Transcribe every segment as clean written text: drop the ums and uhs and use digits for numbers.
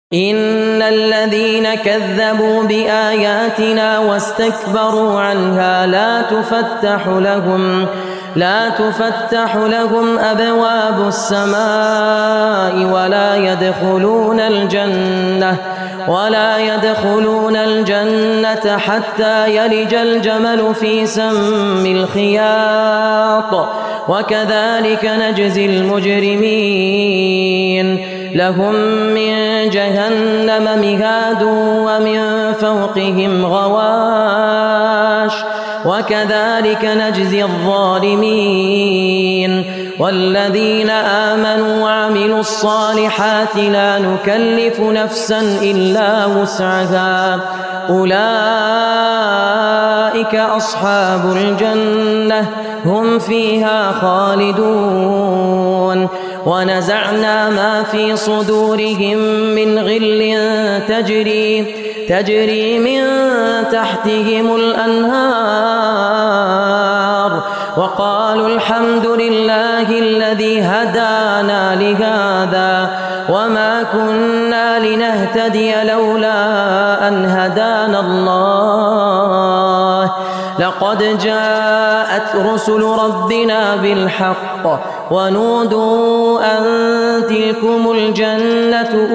إن الذين كذبوا بآياتنا واستكبروا عنها لا تفتح لهم أبواب السماء ولا يدخلون الجنة حتى يلج الجمل في سم الخياط وكذلك نجزي المجرمين لهم من جهنم مهاد ومن فوقهم غواش وكذلك نجزي الظالمين والذين آمنوا وعملوا الصالحات لا نكلف نفسا إلا وسعها أولئك أصحاب الجنة هم فيها خالدون ونزعنا ما في صدورهم من غل تجري من تحتهم الأنهار وقالوا الحمد لله الذي هدانا لهذا وما كنا لنهتدي لولا أن هدانا الله لقد جاءت رسل ربنا بالحق ونودوا أن تلكم الجنة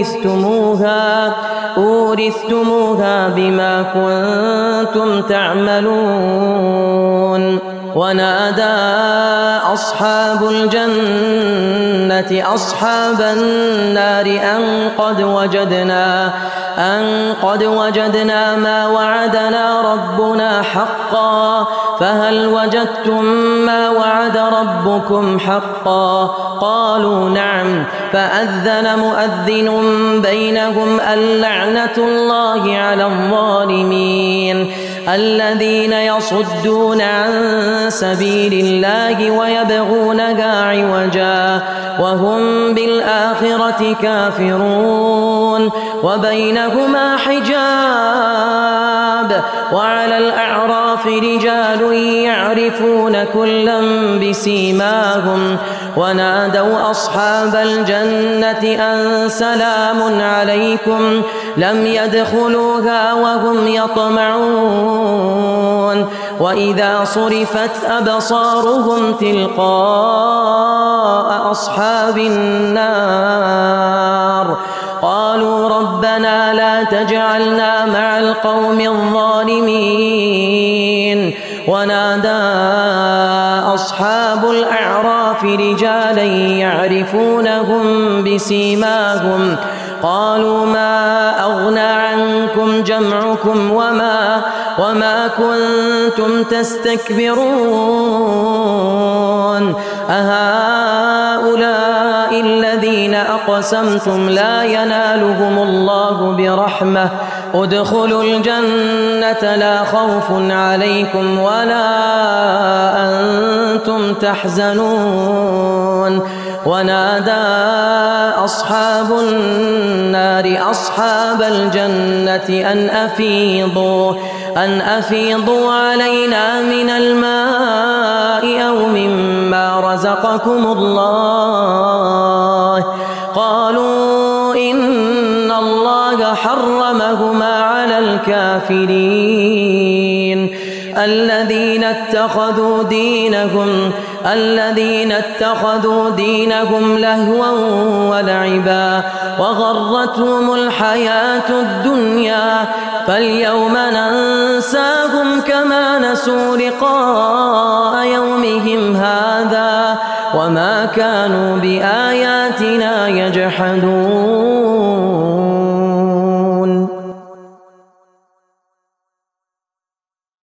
أورثتموها بما كنتم تعملون ونادى أصحاب الجنة أصحاب النار أن قد وجدنا ما وعدنا ربنا حقا فهل وجدتم ما وعد ربكم حقا قالوا نعم فأذن مؤذن بينهم اللعنة الله على الظالمين الذين يصدون عن سبيل الله ويبغونها عوجا وهم بالآخرة كافرون وبينهما حجاب وعلى الأعراف رجال يعرفون كلا بسيماهم ونادوا أصحاب الجنة أن سلام عليكم لم يدخلوها وهم يطمعون وإذا صرفت أبصارهم تلقاء أصحاب النار قالوا ربنا لا تجعلنا مع القوم الظالمين ونادى أصحاب الأعراف رجالا يعرفونهم بسيماهم قالوا ما أغنى عنكم جمعكم وما كنتم تستكبرون أهؤلاء الذين أقسمتم لا ينالهم الله برحمة ادخلوا الجنة لا خوف عليكم ولا أنتم تحزنون ونادى أصحاب النار أصحاب الجنة أن أفيضوا علينا من الماء أو مما رزقكم الله قالوا إن الله حرمهما على الكافرين الذين اتخذوا دينهم لهوا ولعبا وغرتهم الحياة الدنيا فاليوم ننساهم كما نسوا لقاء يومهم هذا وما كانوا بآياتنا يجحدون